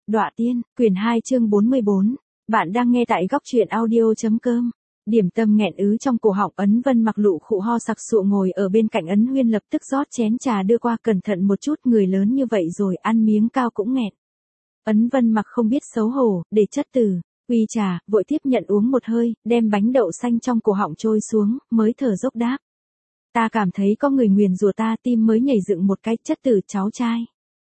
Đọa tiên, quyển 2 chương 44. Bạn đang nghe tại góc truyện audio.com. Điểm tâm nghẹn ứ trong cổ họng. Ấn Vân mặc lụ khụ ho sặc sụa ngồi ở bên cạnh Ấn Huyên, lập tức rót chén trà đưa qua. Cẩn thận một chút, người lớn như vậy rồi, ăn miếng cao cũng nghẹn. Ấn Vân mặc không biết xấu hổ, để chất từ. Uy trà, vội tiếp nhận uống một hơi, đem bánh đậu xanh trong cổ họng trôi xuống, mới thở dốc đáp. Ta cảm thấy có người nguyền rủa ta, tim mới nhảy dựng một cái. Chất từ, cháu trai.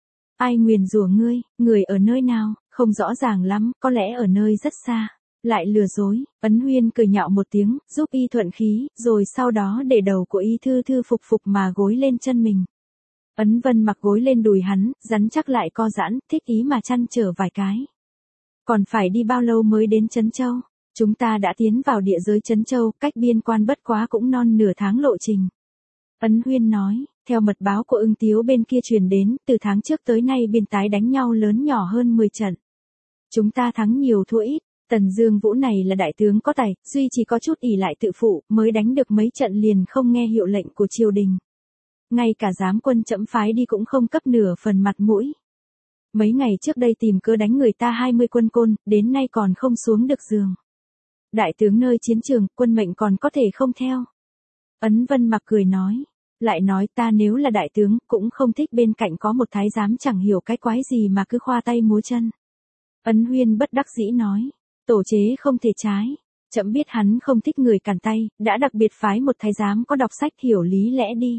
Ai nguyền rủa ngươi, người ở nơi nào, không rõ ràng lắm, có lẽ ở nơi rất xa. Lại lừa dối. Ấn Huyên cười nhạo một tiếng, giúp y thuận khí, rồi sau đó để đầu của y thư thư phục phục mà gối lên chân mình. Ấn Vân mặc gối lên đùi hắn, rắn chắc lại co giãn, thích ý mà chăn trở vài cái. Còn phải đi bao lâu mới đến Trấn Châu? Chúng ta đã tiến vào địa giới Trấn Châu, cách biên quan bất quá cũng non nửa tháng lộ trình. Ấn Huyên nói, theo mật báo của Ưng Tiếu bên kia truyền đến, từ tháng trước tới nay biên tái đánh nhau lớn nhỏ hơn 10 trận. Chúng ta thắng nhiều thua ít, Tần Dương Vũ này là đại tướng có tài, duy chỉ có chút ỷ lại tự phụ, mới đánh được mấy trận liền không nghe hiệu lệnh của triều đình. Ngay cả giám quân trẫm phái đi cũng không cấp nửa phần mặt mũi. Mấy ngày trước đây tìm cớ đánh người ta 20 quân côn, đến nay còn không xuống được giường. Đại tướng nơi chiến trường, quân mệnh còn có thể không theo. Ấn Vân mặc cười nói. Lại nói ta nếu là đại tướng, cũng không thích bên cạnh có một thái giám chẳng hiểu cái quái gì mà cứ khoa tay múa chân. Ấn Huyên bất đắc dĩ nói. Tổ chế không thể trái. Trẫm biết hắn không thích người cản tay, đã đặc biệt phái một thái giám có đọc sách hiểu lý lẽ đi.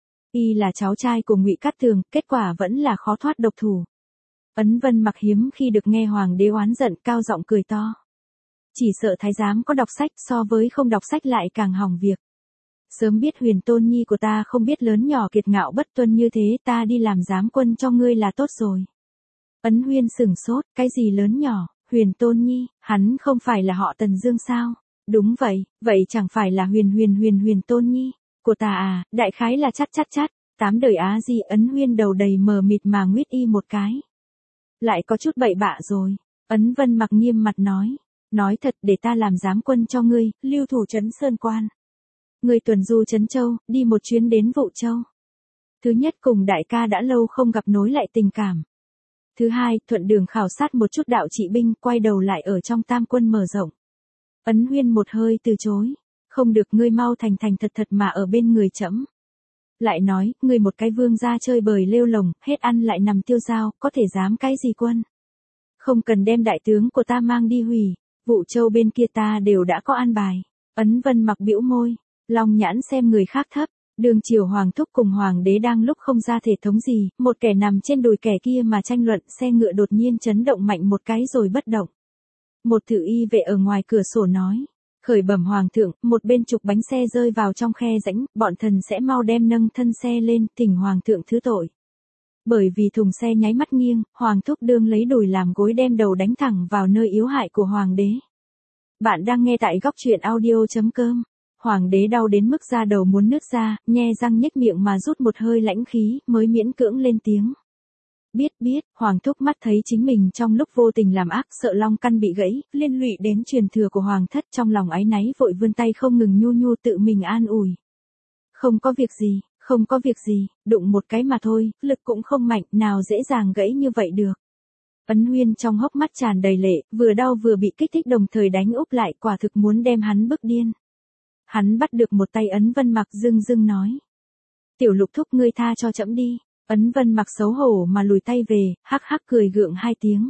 Y là cháu trai của Ngụy Cát Tường, kết quả vẫn là khó thoát độc thủ. Ấn Vân mặc hiếm khi được nghe hoàng đế oán giận, cao giọng cười to. Chỉ sợ thái giám có đọc sách so với không đọc sách lại càng hỏng việc. Sớm biết Huyền Tôn Nhi của ta không biết lớn nhỏ kiệt ngạo bất tuân như thế, ta đi làm giám quân cho ngươi là tốt rồi. Ấn Huyên sửng sốt, cái gì lớn nhỏ, Huyền Tôn Nhi, hắn không phải là họ Tần Dương sao? Đúng vậy, vậy chẳng phải là Huyền Tôn Nhi của ta à? Đại khái là chắt, 8 đời Á Di. Ấn Huyên đầu đầy mờ mịt mà nguyết y một cái. Lại có chút bậy bạ rồi. Ấn Vân mặc nghiêm mặt nói. Nói thật, để ta làm giám quân cho ngươi, lưu thủ trấn Sơn Quan. Ngươi tuần du Trấn Châu, đi một chuyến đến Vũ Châu. Thứ nhất, cùng đại ca đã lâu không gặp, nối lại tình cảm. Thứ hai, thuận đường khảo sát một chút đạo trị binh, quay đầu lại ở trong tam quân mở rộng. Ấn Huyên một hơi từ chối. Không được, ngươi mau thành thật mà ở bên người trẫm. Lại nói, ngươi một cái vương gia chơi bời lêu lồng, hết ăn lại nằm tiêu dao, có thể dám cái gì quân? Không cần đem đại tướng của ta mang đi hủy, Vũ Châu bên kia ta đều đã có an bài. Ấn Vân mặc bĩu môi, long nhãn xem người khác thấp. Đường triều hoàng thúc cùng hoàng đế đang lúc không ra thể thống gì, một kẻ nằm trên đùi kẻ kia mà tranh luận, xe ngựa đột nhiên chấn động mạnh một cái rồi bất động. Một thự y vệ ở ngoài cửa sổ nói. Khởi bẩm hoàng thượng, một bên trục bánh xe rơi vào trong khe rãnh, bọn thần sẽ mau đem nâng thân xe lên, thỉnh hoàng thượng thứ tội. Bởi vì thùng xe nháy mắt nghiêng, hoàng thúc đương lấy đùi làm gối đem đầu đánh thẳng vào nơi yếu hại của hoàng đế. Bạn đang nghe tại góc truyện audio.com. Hoàng đế đau đến mức da đầu muốn nứt ra, nhe răng nhếch miệng mà rút một hơi lãnh khí, mới miễn cưỡng lên tiếng. Biết, hoàng thúc mắt thấy chính mình trong lúc vô tình làm ác, sợ long căn bị gãy, liên lụy đến truyền thừa của hoàng thất, trong lòng áy náy vội vươn tay không ngừng nhu tự mình an ủi. Không có việc gì, đụng một cái mà thôi, lực cũng không mạnh, nào dễ dàng gãy như vậy được. Ấn Huyên trong hốc mắt tràn đầy lệ, vừa đau vừa bị kích thích đồng thời đánh úp lại, quả thực muốn đem hắn bức điên. Hắn bắt được một tay Ấn Vân mặc, dưng nói. Tiểu Lục thúc, ngươi tha cho trẫm đi. Ấn Vân mặc xấu hổ mà lùi tay về, hắc cười gượng 2 tiếng.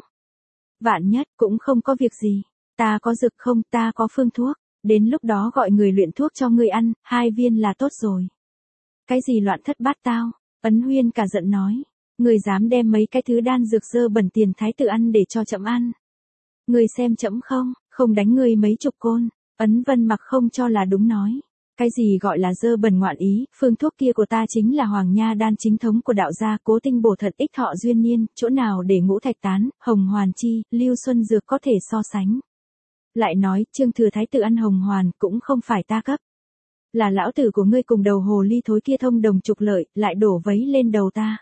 Vạn nhất, cũng không có việc gì. Ta có dược không, ta có phương thuốc. Đến lúc đó gọi người luyện thuốc cho ngươi ăn, 2 viên là tốt rồi. Cái gì loạn thất bát tao? Ấn Huyên cả giận nói. Ngươi dám đem mấy cái thứ đan dược dơ bẩn tiền thái tử ăn để cho trẫm ăn. Ngươi xem trẫm không đánh ngươi mấy chục côn. Ấn Vân mặc không cho là đúng nói. Cái gì gọi là dơ bẩn ngoạn ý, phương thuốc kia của ta chính là hoàng nha đan chính thống của đạo gia, cố tinh bổ thận ích thọ duyên niên, chỗ nào để ngũ thạch tán, hồng hoàn chi, lưu xuân dược có thể so sánh. Lại nói, Trương thừa thái tử ăn hồng hoàn cũng không phải ta cấp. Là lão tử của ngươi cùng đầu hồ ly thối kia thông đồng trục lợi, lại đổ vấy lên đầu ta.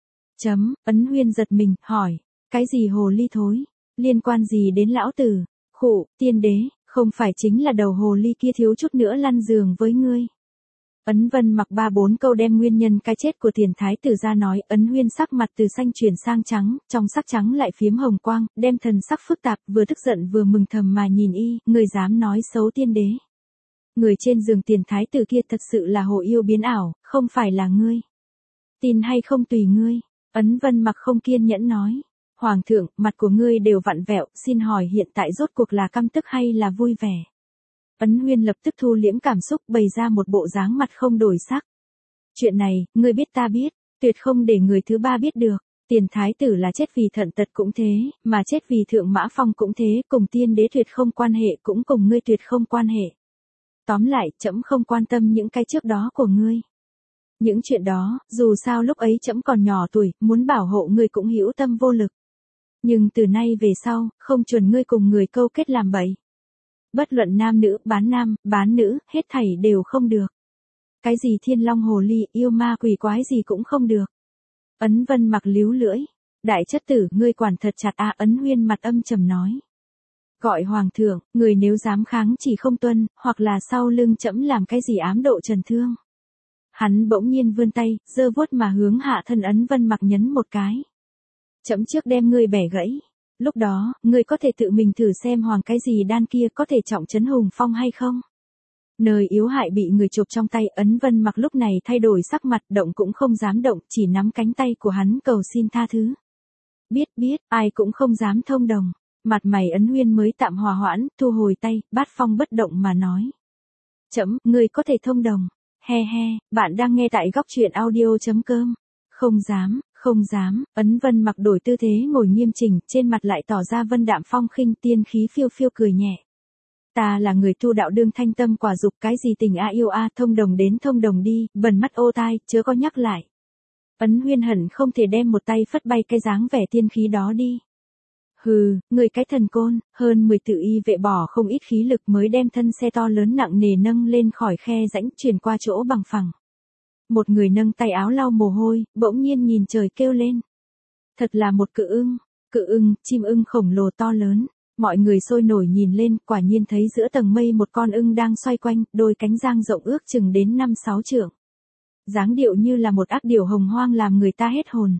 Ấn Huyên giật mình, hỏi, cái gì hồ ly thối, liên quan gì đến lão tử? Khụ, tiên đế, không phải chính là đầu hồ ly kia thiếu chút nữa lăn giường với ngươi. Ấn Vân mặc 3-4 câu đem nguyên nhân cái chết của tiền thái tử ra nói, Ấn Huyên sắc mặt từ xanh chuyển sang trắng, trong sắc trắng lại phiếm hồng quang, đem thần sắc phức tạp, vừa tức giận vừa mừng thầm mà nhìn y, người dám nói xấu tiên đế. Người trên giường tiền thái tử kia thật sự là hồ yêu biến ảo, không phải là ngươi. Tin hay không tùy ngươi. Ấn Vân mặc không kiên nhẫn nói. Hoàng thượng, mặt của ngươi đều vặn vẹo, xin hỏi hiện tại rốt cuộc là căm tức hay là vui vẻ? Ấn Huyên lập tức thu liễm cảm xúc, bày ra một bộ dáng mặt không đổi sắc. Chuyện này, ngươi biết ta biết, tuyệt không để người thứ ba biết được. Tiền thái tử là chết vì thận tật cũng thế, mà chết vì thượng mã phong cũng thế, cùng tiên đế tuyệt không quan hệ, cũng cùng ngươi tuyệt không quan hệ. Tóm lại, trẫm không quan tâm những cái trước đó của ngươi. Những chuyện đó, dù sao lúc ấy trẫm còn nhỏ tuổi, muốn bảo hộ ngươi cũng hữu tâm vô lực. Nhưng từ nay về sau, không chuẩn ngươi cùng người câu kết làm bậy. Bất luận nam bán nữ, hết thảy đều không được. Cái gì thiên long hồ ly, yêu ma quỷ quái gì cũng không được. Ấn Vân mặc líu lưỡi. Đại chất tử, ngươi quản thật chặt à, Ấn Huyên mặt âm trầm nói. Gọi hoàng thượng, người nếu dám kháng chỉ không tuân, hoặc là sau lưng trẫm làm cái gì ám độ trần thương. Hắn bỗng nhiên vươn tay, giơ vuốt mà hướng hạ thân Ấn Vân mặc nhấn một cái. Trẫm trước đem ngươi bẻ gãy. Lúc đó, ngươi có thể tự mình thử xem hoàng cái gì đan kia có thể trọng trấn hùng phong hay không. Nơi yếu hại bị người chụp trong tay, Ấn Vân mặc lúc này thay đổi sắc mặt, động cũng không dám động, chỉ nắm cánh tay của hắn cầu xin tha thứ. Biết, ai cũng không dám thông đồng. Mặt mày Ấn Huyên mới tạm hòa hoãn, thu hồi tay, Bát Phong bất động mà nói. Trẫm, ngươi có thể thông đồng. He, bạn đang nghe tại góc truyện audio.com. Không dám, Ấn Vân mặc đổi tư thế ngồi nghiêm chỉnh, trên mặt lại tỏ ra vân đạm phong khinh, tiên khí phiêu phiêu cười nhẹ. Ta là người tu đạo đương thanh tâm quả dục, cái gì tình yêu thông đồng đến thông đồng đi, bần mắt ô tai, chớ có nhắc lại. Ấn Huyên hận không thể đem một tay phất bay cái dáng vẻ tiên khí đó đi. Hừ, người cái thần côn, hơn 10 tự y vệ bỏ không ít khí lực mới đem thân xe to lớn nặng nề nâng lên khỏi khe rãnh, chuyển qua chỗ bằng phẳng. Một người nâng tay áo lau mồ hôi, bỗng nhiên nhìn trời kêu lên. Thật là một cự ưng, chim ưng khổng lồ to lớn. Mọi người sôi nổi nhìn lên, quả nhiên thấy giữa tầng mây một con ưng đang xoay quanh, đôi cánh dang rộng ước chừng đến 5-6 trượng. Dáng điệu như là một ác điểu hồng hoang làm người ta hết hồn.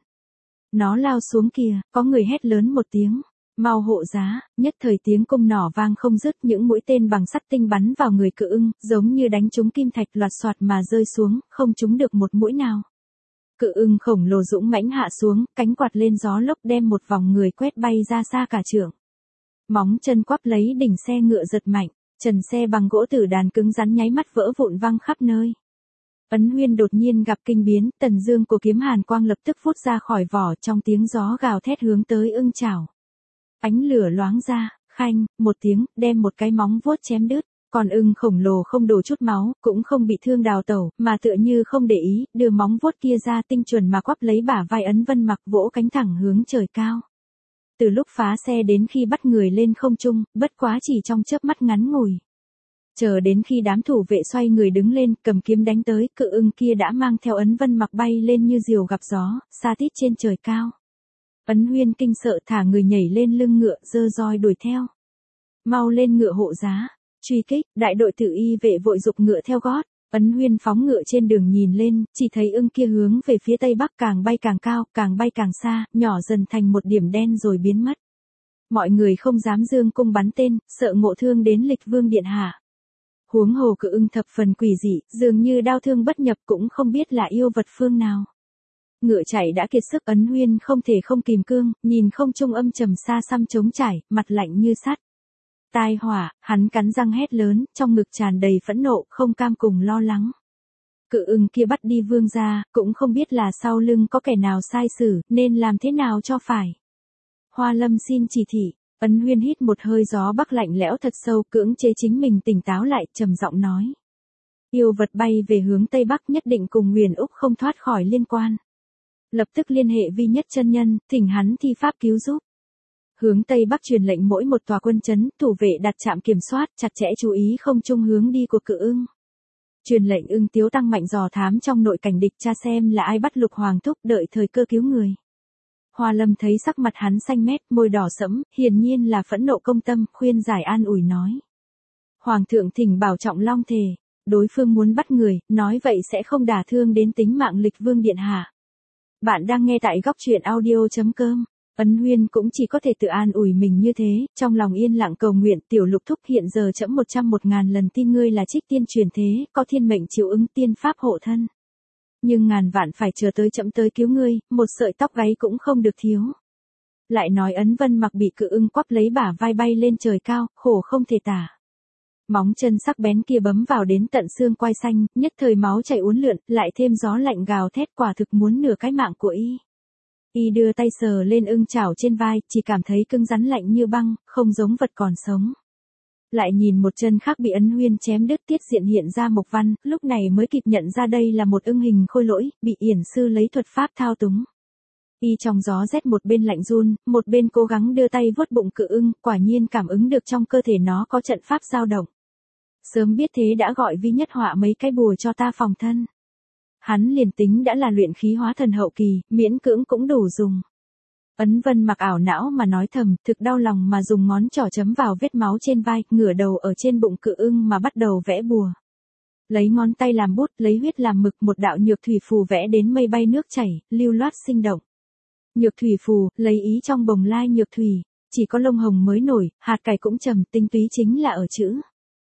Nó lao xuống kìa, có người hét lớn một tiếng. Mau hộ giá, nhất thời tiếng cung nỏ vang không dứt, những mũi tên bằng sắt tinh bắn vào người cự ưng, giống như đánh trúng kim thạch loạt xoạt mà rơi xuống, không trúng được một mũi nào. Cự ưng khổng lồ dũng mãnh hạ xuống, cánh quạt lên gió lốc đem một vòng người quét bay ra xa cả trượng. Móng chân quắp lấy đỉnh xe ngựa giật mạnh, trần xe bằng gỗ tử đàn cứng rắn nháy mắt vỡ vụn văng khắp nơi. Ấn Huyên đột nhiên gặp kinh biến, tần dương của kiếm hàn quang lập tức phút ra khỏi vỏ, trong tiếng gió gào thét hướng tới ưng chảo. Ánh lửa loáng ra, khanh, một tiếng, đem một cái móng vuốt chém đứt. Còn ưng khổng lồ không đổ chút máu, cũng không bị thương đào tẩu, mà tựa như không để ý, đưa móng vuốt kia ra tinh chuẩn mà quắp lấy bả vai Ấn Vân mặc, vỗ cánh thẳng hướng trời cao. Từ lúc phá xe đến khi bắt người lên không trung, bất quá chỉ trong chớp mắt ngắn ngủi. Chờ đến khi đám thủ vệ xoay người đứng lên, cầm kiếm đánh tới, cự ưng kia đã mang theo Ấn Vân mặc bay lên như diều gặp gió, xa tít trên trời cao. Ấn Huyên kinh sợ thả người nhảy lên lưng ngựa, giơ roi đuổi theo. Mau lên ngựa hộ giá, truy kích, đại đội tự y vệ vội giục ngựa theo gót. Ấn Huyên phóng ngựa trên đường nhìn lên, chỉ thấy ưng kia hướng về phía tây bắc càng bay càng cao, càng bay càng xa, nhỏ dần thành một điểm đen rồi biến mất. Mọi người không dám dương cung bắn tên, sợ ngộ thương đến Lịch Vương điện hạ. Huống hồ cự ưng thập phần quỷ dị, dường như đao thương bất nhập, cũng không biết là yêu vật phương nào. Ngựa chạy đã kiệt sức, Ấn Huyên không thể không kìm cương, nhìn không trung âm trầm xa xăm trống trải, mặt lạnh như sắt. Tai họa, hắn cắn răng hét lớn, trong ngực tràn đầy phẫn nộ, không cam cùng lo lắng. Cự ưng kia bắt đi vương gia, cũng không biết là sau lưng có kẻ nào sai xử, nên làm thế nào cho phải. Hoa Lâm xin chỉ thị. Ấn Huyên hít một hơi gió bắc lạnh lẽo thật sâu, cưỡng chế chính mình tỉnh táo lại, trầm giọng nói. Yêu vật bay về hướng tây bắc, nhất định cùng Huyền Úc không thoát khỏi liên quan. Lập tức liên hệ Vi Nhất chân nhân, thỉnh hắn thi pháp cứu giúp. Hướng tây bắc truyền lệnh mỗi một tòa quân trấn, thủ vệ đặt trạm kiểm soát, chặt chẽ chú ý không chung hướng đi của cự ưng. Truyền lệnh Ưng Tiếu tăng mạnh dò thám trong nội cảnh địch, tra xem là ai bắt Lục Hoàng thúc, đợi thời cơ cứu người. Hoa Lâm thấy sắc mặt hắn xanh mét, môi đỏ sẫm, hiển nhiên là phẫn nộ công tâm, khuyên giải an ủi nói. Hoàng thượng thỉnh bảo trọng long thề. đối phương muốn bắt người, nói vậy sẽ không đả thương đến tính mạng Lịch Vương điện hạ. Bạn đang nghe tại góc truyện audio.com. Ấn Huyên cũng chỉ có thể tự an ủi mình như thế, trong lòng yên lặng cầu nguyện tiểu lục thúc hiện giờ trẫm 101.000 lần tin ngươi là trích tiên truyền thế, có thiên mệnh chịu ứng tiên pháp hộ thân. Nhưng ngàn vạn phải chờ tới trẫm tới cứu ngươi, một sợi tóc gáy cũng không được thiếu. Lại nói Ấn Vân Mặc bị Cự Ưng quắp lấy bả vai bay lên trời cao, khổ không thể tả. Móng chân sắc bén kia bấm vào đến tận xương quai xanh, nhất thời máu chảy uốn lượn, lại thêm gió lạnh gào thét quả thực muốn nửa cái mạng của y. Y đưa tay sờ lên ưng chảo trên vai, chỉ cảm thấy cứng rắn lạnh như băng, không giống vật còn sống. Lại nhìn một chân khác bị Ấn Huyên chém đứt tiết diện hiện ra mộc văn, lúc này mới kịp nhận ra đây là một ưng hình khôi lỗi, bị yển sư lấy thuật pháp thao túng. Y trong gió rét một bên lạnh run, một bên cố gắng đưa tay vuốt bụng Cự Ưng, quả nhiên cảm ứng được trong cơ thể nó có trận pháp dao động. Sớm biết thế đã gọi Vi Nhất họa mấy cái bùa cho ta phòng thân. Hắn liền tính đã là luyện khí hóa thần hậu kỳ, miễn cưỡng cũng đủ dùng. Ấn Vân Mặc ảo não mà nói thầm, thực đau lòng mà dùng ngón trỏ chấm vào vết máu trên vai, ngửa đầu ở trên bụng Cự Ưng mà bắt đầu vẽ bùa. Lấy ngón tay làm bút, lấy huyết làm mực, một đạo nhược thủy phù vẽ đến mây bay nước chảy, lưu loát sinh động. Nhược thủy phù, lấy ý trong bồng lai nhược thủy, chỉ có lông hồng mới nổi, hạt cải cũng trầm, tinh túy chính là ở chữ.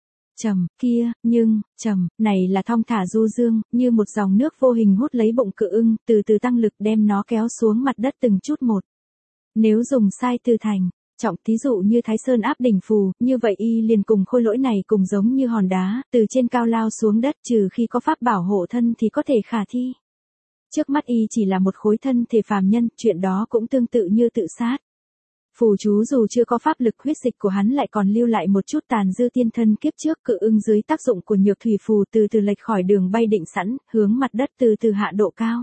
Trầm, kia, nhưng, trầm, này là thong thả du dương, như một dòng nước vô hình hút lấy bụng Cự Ưng, từ từ tăng lực đem nó kéo xuống mặt đất từng chút một. Nếu dùng sai từ thành, trọng thí dụ như Thái Sơn áp đỉnh phù, như vậy y liền cùng khôi lỗi này cùng giống như hòn đá, từ trên cao lao xuống đất, trừ khi có pháp bảo hộ thân thì có thể khả thi. Trước mắt y chỉ là một khối thân thể phàm nhân, chuyện đó cũng tương tự như tự sát. Phù chú dù chưa có pháp lực, huyết dịch của hắn lại còn lưu lại một chút tàn dư tiên thân kiếp trước. Cự Ưng dưới tác dụng của nhược thủy phù từ từ lệch khỏi đường bay định sẵn, hướng mặt đất từ từ hạ độ cao.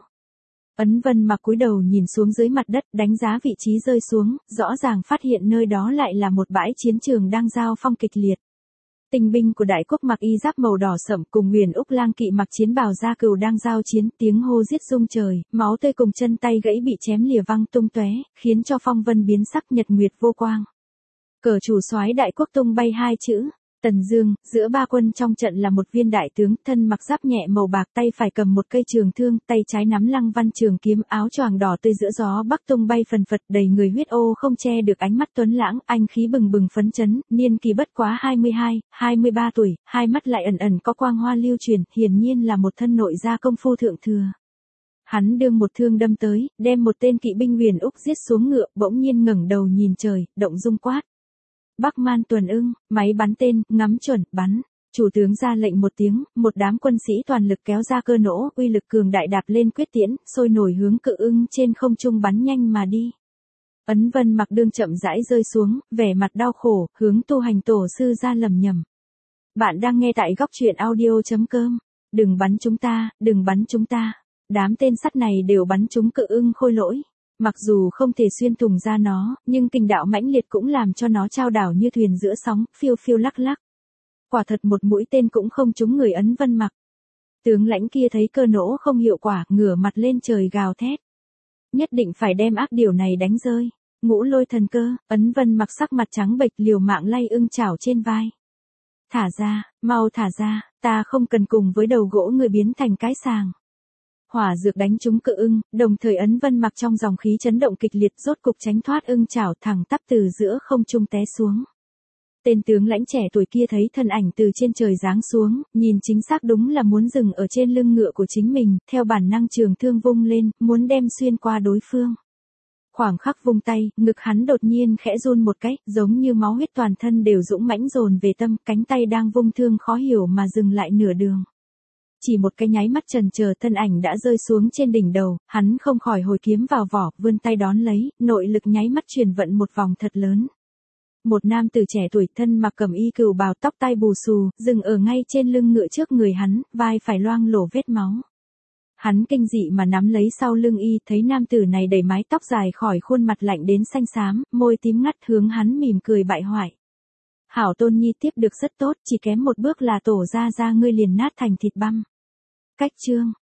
Ấn Vân Mặc cúi đầu nhìn xuống dưới mặt đất, đánh giá vị trí rơi xuống, rõ ràng phát hiện nơi đó lại là một bãi chiến trường đang giao phong kịch liệt. Tinh binh của đại quốc mặc y giáp màu đỏ sẫm cùng Nguyền Úc Lang kỵ mặc chiến bào da cừu đang giao chiến, tiếng hô giết rung trời, máu tươi cùng chân tay gãy bị chém lìa văng tung tóe, khiến cho phong vân biến sắc, nhật nguyệt vô quang. Cờ chủ soái đại quốc tung bay hai chữ Tần Dương, giữa ba quân trong trận là một viên đại tướng, thân mặc giáp nhẹ màu bạc, tay phải cầm một cây trường thương, tay trái nắm lăng văn trường kiếm, áo choàng đỏ tươi giữa gió bắc tung bay phần phật, đầy người huyết ô không che được ánh mắt tuấn lãng, anh khí bừng bừng phấn chấn, niên kỳ bất quá 22, 23 tuổi, hai mắt lại ẩn ẩn có quang hoa lưu truyền, hiển nhiên là một thân nội gia công phu thượng thừa. Hắn đương một thương đâm tới, đem một tên kỵ binh Nguyền Úc giết xuống ngựa, bỗng nhiên ngẩng đầu nhìn trời, động dung quát: Bắc Man Tuần Ưng, máy bắn tên, ngắm chuẩn, bắn. Chủ tướng ra lệnh một tiếng, một đám quân sĩ toàn lực kéo ra cơ nỗ, uy lực cường đại đạp lên quyết tiễn, sôi nổi hướng Cự Ưng trên không trung bắn nhanh mà đi. Ấn Vân Mặc đương chậm rãi rơi xuống, vẻ mặt đau khổ, hướng tu hành tổ sư ra lầm nhầm. Bạn đang nghe tại góc truyện audio.com. Đừng bắn chúng ta, đừng bắn chúng ta. Đám tên sắt này đều bắn trúng Cự Ưng khôi lỗi. Mặc dù không thể xuyên thủng ra nó, nhưng kình đạo mãnh liệt cũng làm cho nó chao đảo như thuyền giữa sóng, phiêu phiêu lắc lắc. Quả thật một mũi tên cũng không trúng người Ấn Vân Mặc. Tướng lãnh kia thấy cơ nỗ không hiệu quả, ngửa mặt lên trời gào thét: Nhất định phải đem ác điều này đánh rơi. Ngũ Lôi Thần Cơ. Ấn Vân Mặc sắc mặt trắng bệch, liều mạng lay ưng chảo trên vai. Thả ra, mau thả ra, ta không cần cùng với đầu gỗ người biến thành cái sàng. Hỏa dược đánh trúng Cự Ưng, đồng thời Ấn Vân Mặc trong dòng khí chấn động kịch liệt, rốt cục tránh thoát ưng chảo, thẳng tắp từ giữa không trung té xuống. Tên tướng lãnh trẻ tuổi kia thấy thân ảnh từ trên trời giáng xuống, nhìn chính xác đúng là muốn dừng ở trên lưng ngựa của chính mình, theo bản năng trường thương vung lên, muốn đem xuyên qua đối phương. Khoảng khắc vung tay, ngực hắn đột nhiên khẽ run một cái, giống như máu huyết toàn thân đều dũng mãnh dồn về tâm, cánh tay đang vung thương khó hiểu mà dừng lại nửa đường. Chỉ một cái nháy mắt chần chờ, thân ảnh đã rơi xuống trên đỉnh đầu, hắn không khỏi hồi kiếm vào vỏ, vươn tay đón lấy, nội lực nháy mắt truyền vận một vòng thật lớn. Một nam tử trẻ tuổi, thân mặc cẩm y cừu bào, tóc tai bù xù, dừng ở ngay trên lưng ngựa trước người hắn, vai phải loang lổ vết máu. Hắn kinh dị mà nắm lấy sau lưng y, thấy nam tử này đẩy mái tóc dài khỏi khuôn mặt lạnh đến xanh xám, môi tím ngắt, hướng hắn mỉm cười bại hoại. Hảo Tôn Nhi tiếp được rất tốt, chỉ kém một bước là tổ ra ngươi liền nát thành thịt băm. Cách chương